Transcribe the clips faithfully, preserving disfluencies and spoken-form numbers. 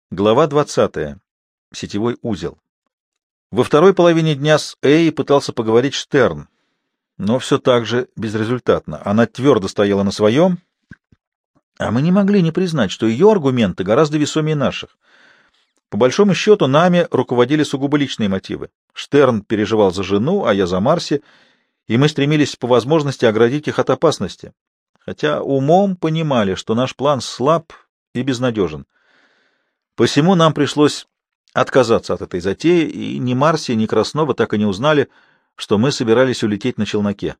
Глава двадцатая. Сетевой узел. Во второй половине дня с Эй пытался поговорить Штерн, но все так же безрезультатно. Она твердо стояла на своем, а мы не могли не признать, что ее аргументы гораздо весомее наших. По большому счету, нами руководили сугубо личные мотивы. Штерн переживал за жену, а я за Марси, и мы стремились по возможности оградить их от опасности, хотя умом понимали, что наш план слаб и безнадежен. Посему нам пришлось отказаться от этой затеи, и ни Марси, ни Краснова так и не узнали, что мы собирались улететь на челноке.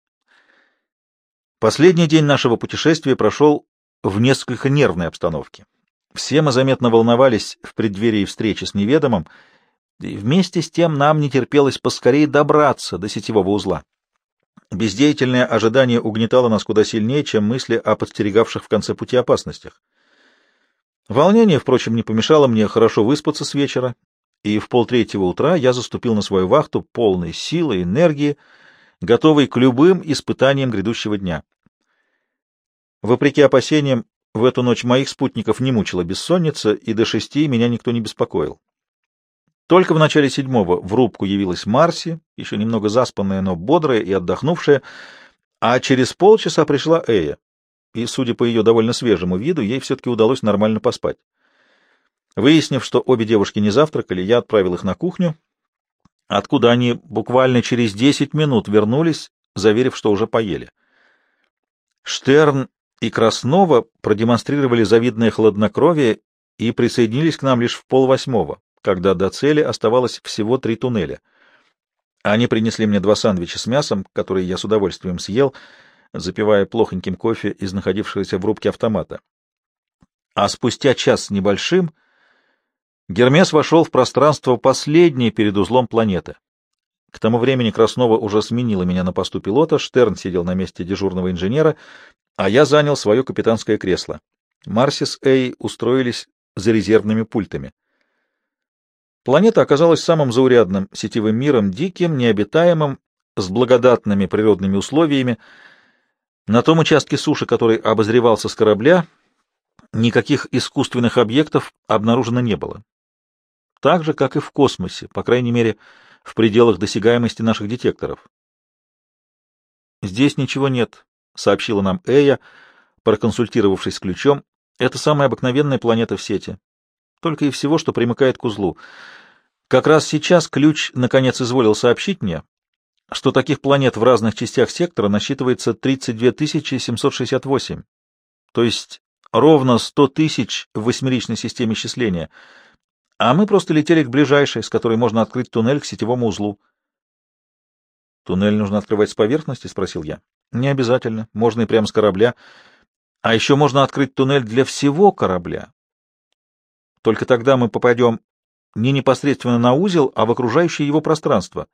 Последний день нашего путешествия прошел в несколько нервной обстановке. Все мы заметно волновались в преддверии встречи с неведомым, и вместе с тем нам не терпелось поскорее добраться до сетевого узла. Бездеятельное ожидание угнетало нас куда сильнее, чем мысли о подстерегавших в конце пути опасностях. Волнение, впрочем, не помешало мне хорошо выспаться с вечера, и в полтретьего утра я заступил на свою вахту полной силы и энергии, готовый к любым испытаниям грядущего дня. Вопреки опасениям, в эту ночь моих спутников не мучила бессонница, и до шести меня никто не беспокоил. Только в начале седьмого в рубку явилась Марси, еще немного заспанная, но бодрая и отдохнувшая, а через полчаса пришла Эя. И, судя по ее довольно свежему виду, ей все-таки удалось нормально поспать. Выяснив, что обе девушки не завтракали, я отправил их на кухню, откуда они буквально через десять минут вернулись, заверив, что уже поели. Штерн и Краснова продемонстрировали завидное хладнокровие и присоединились к нам лишь в полвосьмого, когда до цели оставалось всего три туннеля. Они принесли мне два сэндвича с мясом, которые я с удовольствием съел, запивая плохоньким кофе из находившегося в рубке автомата. А спустя час с небольшим Гермес вошел в пространство последнее перед узлом планеты. К тому времени Краснова уже сменила меня на посту пилота, Штерн сидел на месте дежурного инженера, а я занял свое капитанское кресло. Марси с Эй устроились за резервными пультами. Планета оказалась самым заурядным сетевым миром, диким, необитаемым, с благодатными природными условиями. На том участке суши, который обозревался с корабля, никаких искусственных объектов обнаружено не было. Так же, как и в космосе, по крайней мере, в пределах досягаемости наших детекторов. «Здесь ничего нет», — сообщила нам Эя, проконсультировавшись с ключом. «Это самая обыкновенная планета в сети. Только и всего, что примыкает к узлу. Как раз сейчас ключ наконец изволил сообщить мне, что таких планет в разных частях сектора насчитывается тридцать две тысячи семьсот шестьдесят восемь, то есть ровно сто тысяч в восьмеричной системе счисления, а мы просто летели к ближайшей, с которой можно открыть туннель к сетевому узлу. «Туннель нужно открывать с поверхности?» — спросил я. «Не обязательно, можно и прямо с корабля. А еще можно открыть туннель для всего корабля. Только тогда мы попадем не непосредственно на узел, а в окружающее его пространство».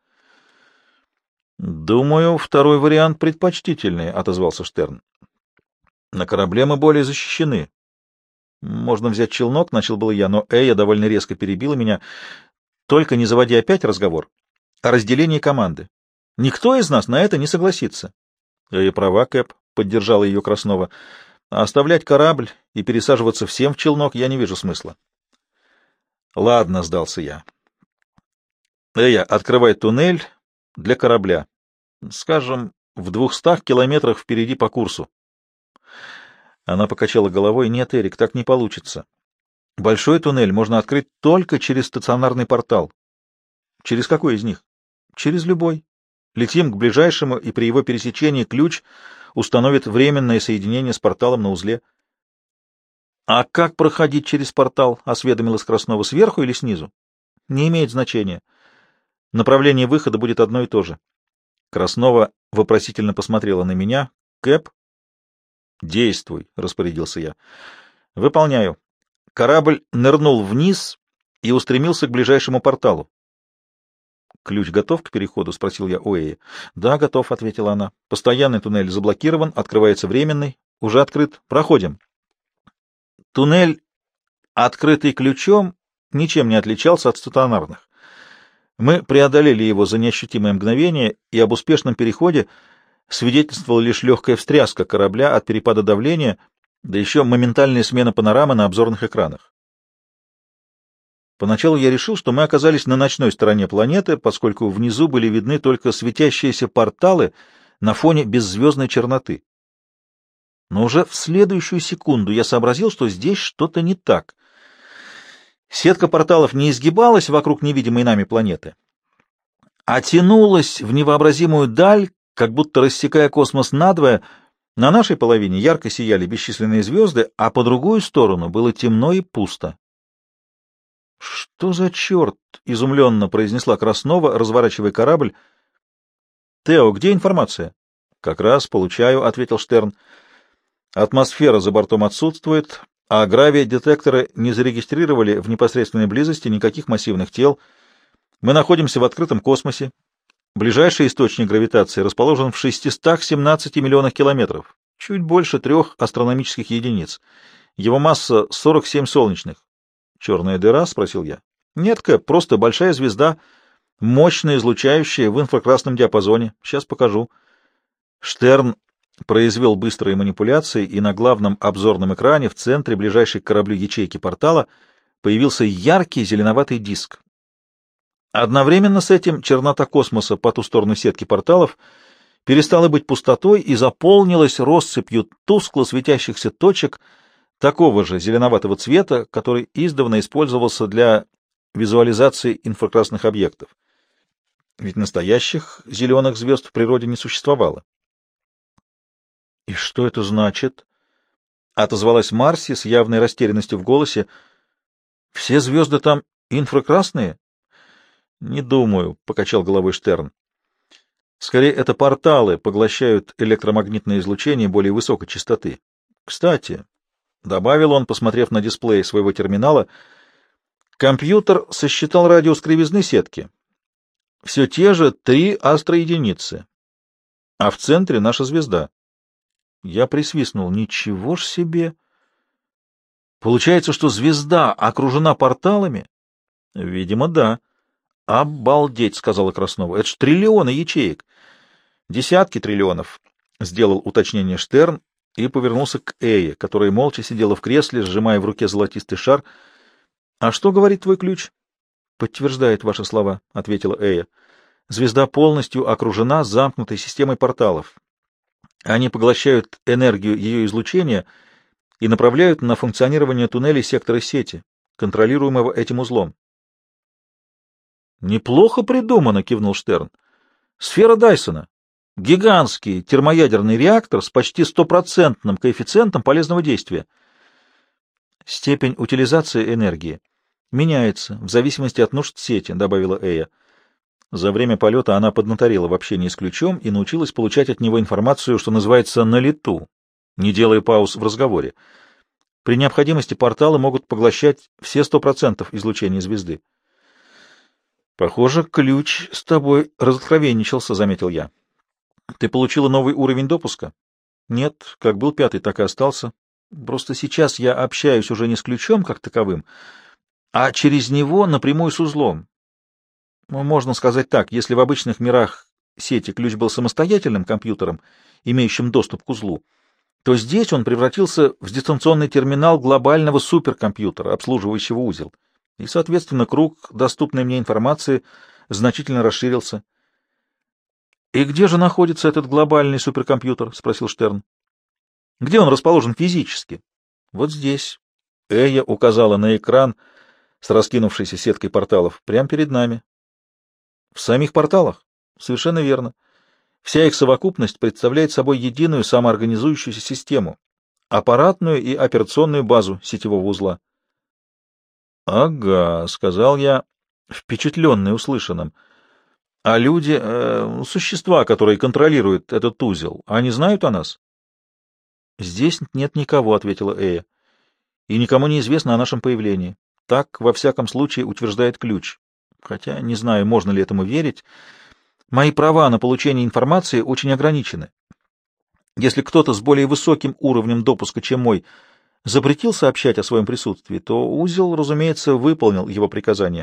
«Думаю, второй вариант предпочтительнее», — отозвался Штерн. «На корабле мы более защищены». «Можно взять челнок», — начал было я, но Эя довольно резко перебила меня. «Только не заводи опять разговор о разделении команды. Никто из нас на это не согласится». «Эя права, Кэп», — поддержала ее Краснова. «А оставлять корабль и пересаживаться всем в челнок я не вижу смысла». «Ладно», — сдался я. «Эя, открывай туннель для корабля. Скажем, в двухстах километрах впереди по курсу». Она покачала головой. «Нет, Эрик, так не получится. Большой туннель можно открыть только через стационарный портал». «Через какой из них?» «Через любой. Летим к ближайшему, и при его пересечении ключ установит временное соединение с порталом на узле». «А как проходить через портал?» — осведомилась Краснова. «Сверху или снизу?» «Не имеет значения. Направление выхода будет одно и то же». Краснова вопросительно посмотрела на меня. «Кэп?» «Действуй», — распорядился я. «Выполняю». Корабль нырнул вниз и устремился к ближайшему порталу. «Ключ готов к переходу?» — спросил я у Эи. «Да, готов», — ответила она. «Постоянный туннель заблокирован, открывается временный. Уже открыт. Проходим». Туннель, открытый ключом, ничем не отличался от стационарных. Мы преодолели его за неощутимое мгновение, и об успешном переходе свидетельствовала лишь легкая встряска корабля от перепада давления, да еще моментальная смена панорамы на обзорных экранах. Поначалу я решил, что мы оказались на ночной стороне планеты, поскольку внизу были видны только светящиеся порталы на фоне беззвездной черноты. Но уже в следующую секунду я сообразил, что здесь что-то не так. Сетка порталов не изгибалась вокруг невидимой нами планеты, а тянулась в невообразимую даль, как будто рассекая космос надвое. На нашей половине ярко сияли бесчисленные звезды, а по другую сторону было темно и пусто. — Что за черт? — изумленно произнесла Краснова, разворачивая корабль. — Тео, где информация? — Как раз получаю, — ответил Штерн. — Атмосфера за бортом отсутствует, а гравидетекторы не зарегистрировали в непосредственной близости никаких массивных тел. Мы находимся в открытом космосе. Ближайший источник гравитации расположен в шестистах семнадцати миллионах километров, чуть больше трех астрономических единиц. Его масса — сорок семь солнечных. «Черная дыра?» — спросил я. «Нет, Кэп, просто большая звезда, мощно излучающая в инфракрасном диапазоне. Сейчас покажу». Штерн произвел быстрые манипуляции, и на главном обзорном экране в центре ближайшей к кораблю ячейки портала появился яркий зеленоватый диск. Одновременно с этим чернота космоса по ту сторону сетки порталов перестала быть пустотой и заполнилась россыпью тускло светящихся точек такого же зеленоватого цвета, который издавна использовался для визуализации инфракрасных объектов. Ведь настоящих зеленых звезд в природе не существовало. «И что это значит?» — отозвалась Марси с явной растерянностью в голосе. «Все звезды там инфракрасные?» «Не думаю», — покачал головой Штерн. «Скорее, это порталы поглощают электромагнитное излучение более высокой частоты. Кстати», — добавил он, посмотрев на дисплей своего терминала, — «компьютер сосчитал радиус кривизны сетки. Все те же три астроединицы, а в центре наша звезда». Я присвистнул. «Ничего ж себе! Получается, что звезда окружена порталами?» «Видимо, да». «Обалдеть!» — сказала Краснова. «Это ж триллионы ячеек!» «Десятки триллионов!» — сделал уточнение Штерн и повернулся к Эе, которая молча сидела в кресле, сжимая в руке золотистый шар. «А что говорит твой ключ?» «Подтверждает ваши слова», — ответила Эя. «Звезда полностью окружена замкнутой системой порталов. Они поглощают энергию ее излучения и направляют на функционирование туннелей сектора сети, контролируемого этим узлом». «Неплохо придумано», — кивнул Штерн. «Сфера Дайсона. Гигантский термоядерный реактор с почти стопроцентным коэффициентом полезного действия. Степень утилизации энергии меняется в зависимости от нужд сети», — добавила Эя. За время полета она поднаторела в общении с ключом и научилась получать от него информацию, что называется, на лету, не делая пауз в разговоре. При необходимости порталы могут поглощать все сто процентов излучения звезды. «Похоже, ключ с тобой разоткровенничался», — заметил я. «Ты получила новый уровень допуска?» «Нет, как был пятый, так и остался. Просто сейчас я общаюсь уже не с ключом как таковым, а через него напрямую с узлом. Ну, можно сказать так, если в обычных мирах сети ключ был самостоятельным компьютером, имеющим доступ к узлу, то здесь он превратился в дистанционный терминал глобального суперкомпьютера, обслуживающего узел. И, соответственно, круг доступной мне информации значительно расширился. — И где же находится этот глобальный суперкомпьютер? — спросил Штерн. — Где он расположен физически? — Вот здесь. Эя указала на экран с раскинувшейся сеткой порталов прямо перед нами. — В самих порталах? — Совершенно верно. Вся их совокупность представляет собой единую самоорганизующуюся систему, аппаратную и операционную базу сетевого узла. — Ага, — сказал я, впечатленный услышанным. — А люди, э, существа, которые контролируют этот узел, они знают о нас? — Здесь нет никого, — ответила Эя, — и никому не известно о нашем появлении. Так, во всяком случае, утверждает ключ. Хотя не знаю, можно ли этому верить. Мои права на получение информации очень ограничены. Если кто-то с более высоким уровнем допуска, чем мой, запретил сообщать о своем присутствии, то узел, разумеется, выполнил его приказание.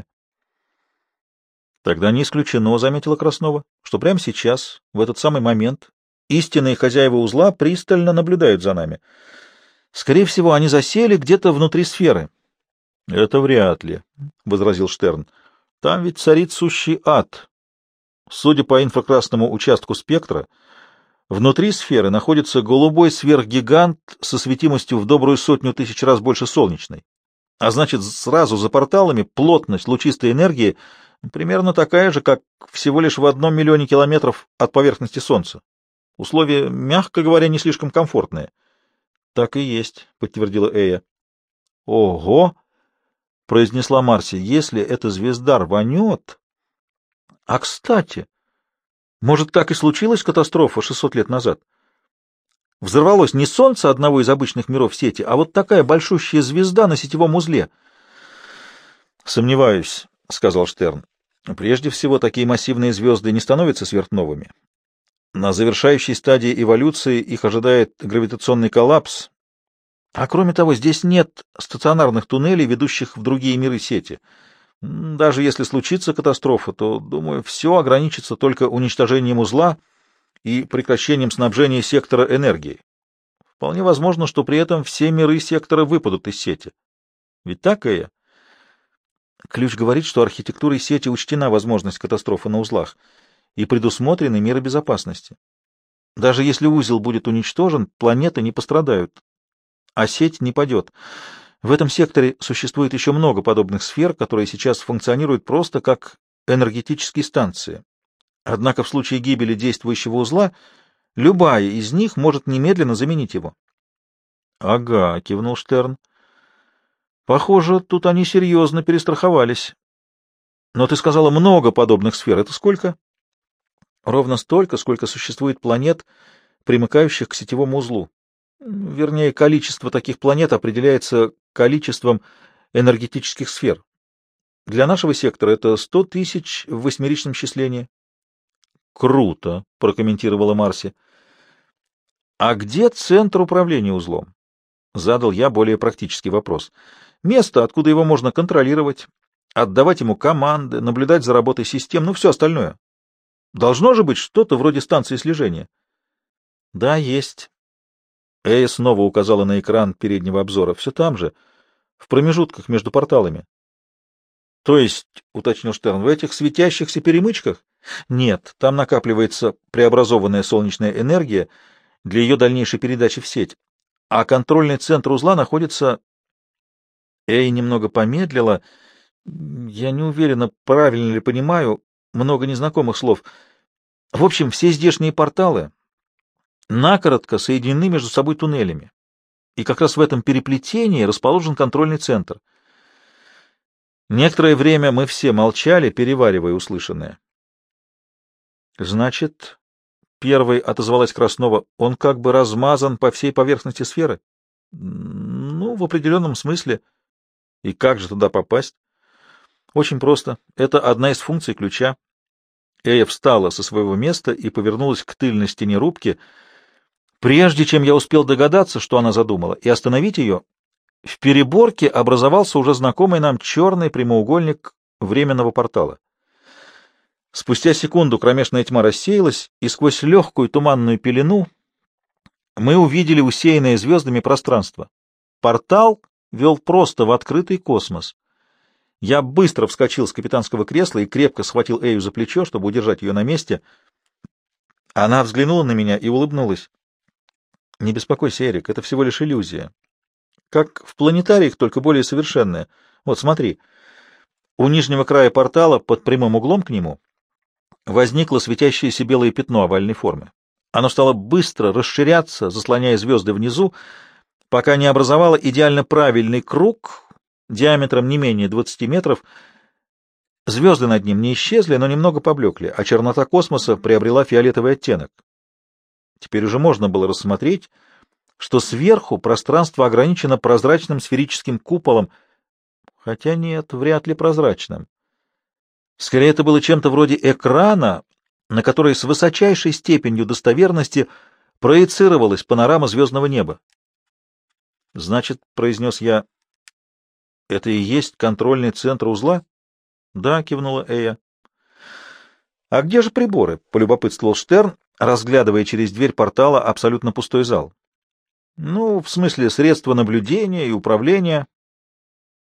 Тогда не исключено, — заметила Краснова, — что прямо сейчас, в этот самый момент, истинные хозяева узла пристально наблюдают за нами. Скорее всего, они засели где-то внутри сферы. — Это вряд ли, — возразил Штерн. — Там ведь царит сущий ад. Судя по инфракрасному участку спектра, внутри сферы находится голубой сверхгигант со светимостью в добрую сотню тысяч раз больше солнечной. А значит, сразу за порталами плотность лучистой энергии примерно такая же, как всего лишь в одном миллионе километров от поверхности Солнца. Условия, мягко говоря, не слишком комфортные. — Так и есть, — подтвердила Эя. — Ого! — произнесла Марси. — Если эта звезда рванет... А, кстати, может, так и случилась катастрофа шестьсот лет назад? Взорвалось не Солнце одного из обычных миров сети, а вот такая большущая звезда на сетевом узле. — Сомневаюсь, — сказал Штерн. — Прежде всего, такие массивные звезды не становятся сверхновыми. На завершающей стадии эволюции их ожидает гравитационный коллапс. А кроме того, здесь нет стационарных туннелей, ведущих в другие миры сети. Даже если случится катастрофа, то, думаю, все ограничится только уничтожением узла и прекращением снабжения сектора энергией. Вполне возможно, что при этом все миры сектора выпадут из сети. Ведь так, Эя? Ключ говорит, что архитектурой сети учтена возможность катастрофы на узлах и предусмотрены меры безопасности. Даже если узел будет уничтожен, планеты не пострадают, а сеть не падет. В этом секторе существует еще много подобных сфер, которые сейчас функционируют просто как энергетические станции. Однако в случае гибели действующего узла любая из них может немедленно заменить его. — Ага, — кивнул Штерн. — Похоже, тут они серьезно перестраховались. Но ты сказала много подобных сфер. Это сколько? — Ровно столько, сколько существует планет, примыкающих к сетевому узлу. Вернее, количество таких планет определяется количеством энергетических сфер. Для нашего сектора это сто тысяч в восьмеричном счислении. — Круто, — прокомментировала Марси. — А где центр управления узлом? — задал я более практический вопрос. — Место, откуда его можно контролировать, отдавать ему команды, наблюдать за работой систем, ну, все остальное. Должно же быть что-то вроде станции слежения. — Да, есть. Эя снова указала на экран переднего обзора. Все там же, в промежутках между порталами. — То есть, — уточнил Штерн, — в этих светящихся перемычках? — Нет, там накапливается преобразованная солнечная энергия для ее дальнейшей передачи в сеть. А контрольный центр узла находится... Эя немного помедлила. Я не уверена, правильно ли понимаю, много незнакомых слов. В общем, все здешние порталы накоротко соединены между собой туннелями. И как раз в этом переплетении расположен контрольный центр. Некоторое время мы все молчали, переваривая услышанное. Значит, первой отозвалась Краснова, он как бы размазан по всей поверхности сферы? Ну, в определенном смысле. И как же туда попасть? Очень просто. Это одна из функций ключа. Эя встала со своего места и повернулась к тыльной стене рубки. Прежде чем я успел догадаться, что она задумала, и остановить ее, в переборке образовался уже знакомый нам черный прямоугольник временного портала. Спустя секунду кромешная тьма рассеялась, и сквозь легкую туманную пелену мы увидели усеянное звездами пространство. Портал вел просто в открытый космос. Я быстро вскочил с капитанского кресла и крепко схватил Эю за плечо, чтобы удержать ее на месте. Она взглянула на меня и улыбнулась. — Не беспокойся, Эрик, это всего лишь иллюзия. Как в планетариях, только более совершенная. Вот смотри, у нижнего края портала, под прямым углом к нему, возникло светящееся белое пятно овальной формы. Оно стало быстро расширяться, заслоняя звезды внизу, пока не образовало идеально правильный круг диаметром не менее двадцати метров. Звезды над ним не исчезли, но немного поблекли, а чернота космоса приобрела фиолетовый оттенок. Теперь уже можно было рассмотреть, что сверху пространство ограничено прозрачным сферическим куполом, хотя нет, вряд ли прозрачным. Скорее, это было чем-то вроде экрана, на который с высочайшей степенью достоверности проецировалась панорама звездного неба. — Значит, — произнес я, — это и есть контрольный центр узла? — Да, — кивнула Эя. — А где же приборы? — полюбопытствовал Штерн, разглядывая через дверь портала абсолютно пустой зал. — Ну, в смысле, средства наблюдения и управления.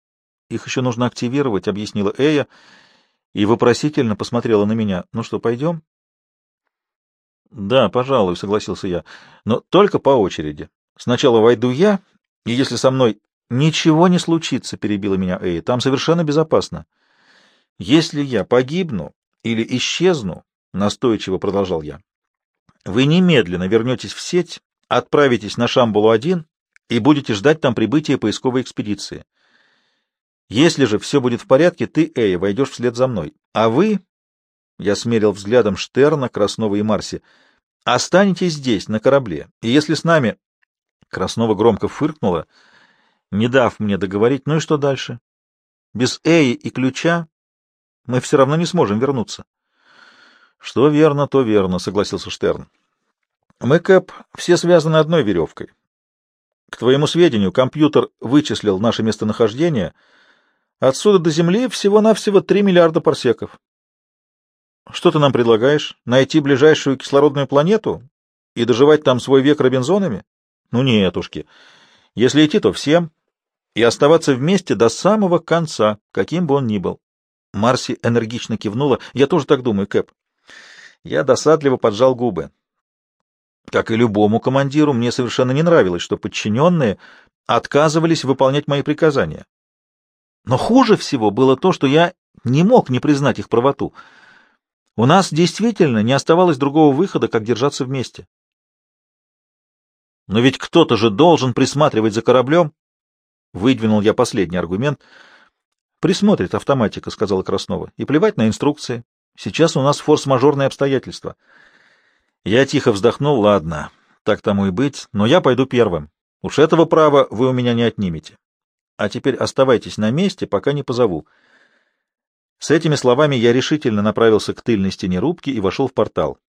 Их еще нужно активировать, — объяснила Эя и вопросительно посмотрела на меня. — Ну что, пойдем? — Да, пожалуй, — согласился я, — но только по очереди. Сначала войду я, и если со мной ничего не случится, — перебила меня Эя, — там совершенно безопасно. Если я погибну или исчезну, — настойчиво продолжал я, — вы немедленно вернетесь в сеть, отправитесь на Шамбулу-один и будете ждать там прибытия поисковой экспедиции. Если же все будет в порядке, ты, Эя, войдешь вслед за мной. А вы, — я смерил взглядом Штерна, Краснова и Марси, — останетесь здесь, на корабле, и если с нами... Краснова громко фыркнула, не дав мне договорить. Ну и что дальше? Без Эи и ключа мы все равно не сможем вернуться. — Что верно, то верно, — согласился Штерн. — Мы, Кэп, все связаны одной веревкой. К твоему сведению, компьютер вычислил наше местонахождение. Отсюда до Земли всего-навсего три миллиарда парсеков. Что ты нам предлагаешь? Найти ближайшую кислородную планету и доживать там свой век робинзонами? Ну, нетушки. Если идти, то всем, и оставаться вместе до самого конца, каким бы он ни был. Марси энергично кивнула. Я тоже так думаю, Кэп. Я досадливо поджал губы. Как и любому командиру, мне совершенно не нравилось, что подчиненные отказывались выполнять мои приказания. Но хуже всего было то, что я не мог не признать их правоту. У нас действительно не оставалось другого выхода, как держаться вместе. Но ведь кто-то же должен присматривать за кораблем. Выдвинул я последний аргумент. Присмотрит автоматика, — сказала Краснова, — и плевать на инструкции. Сейчас у нас форс-мажорные обстоятельства. Я тихо вздохнул. Ладно, так тому и быть, но я пойду первым. Уж этого права вы у меня не отнимете. А теперь оставайтесь на месте, пока не позову. С этими словами я решительно направился к тыльной стене рубки и вошел в портал.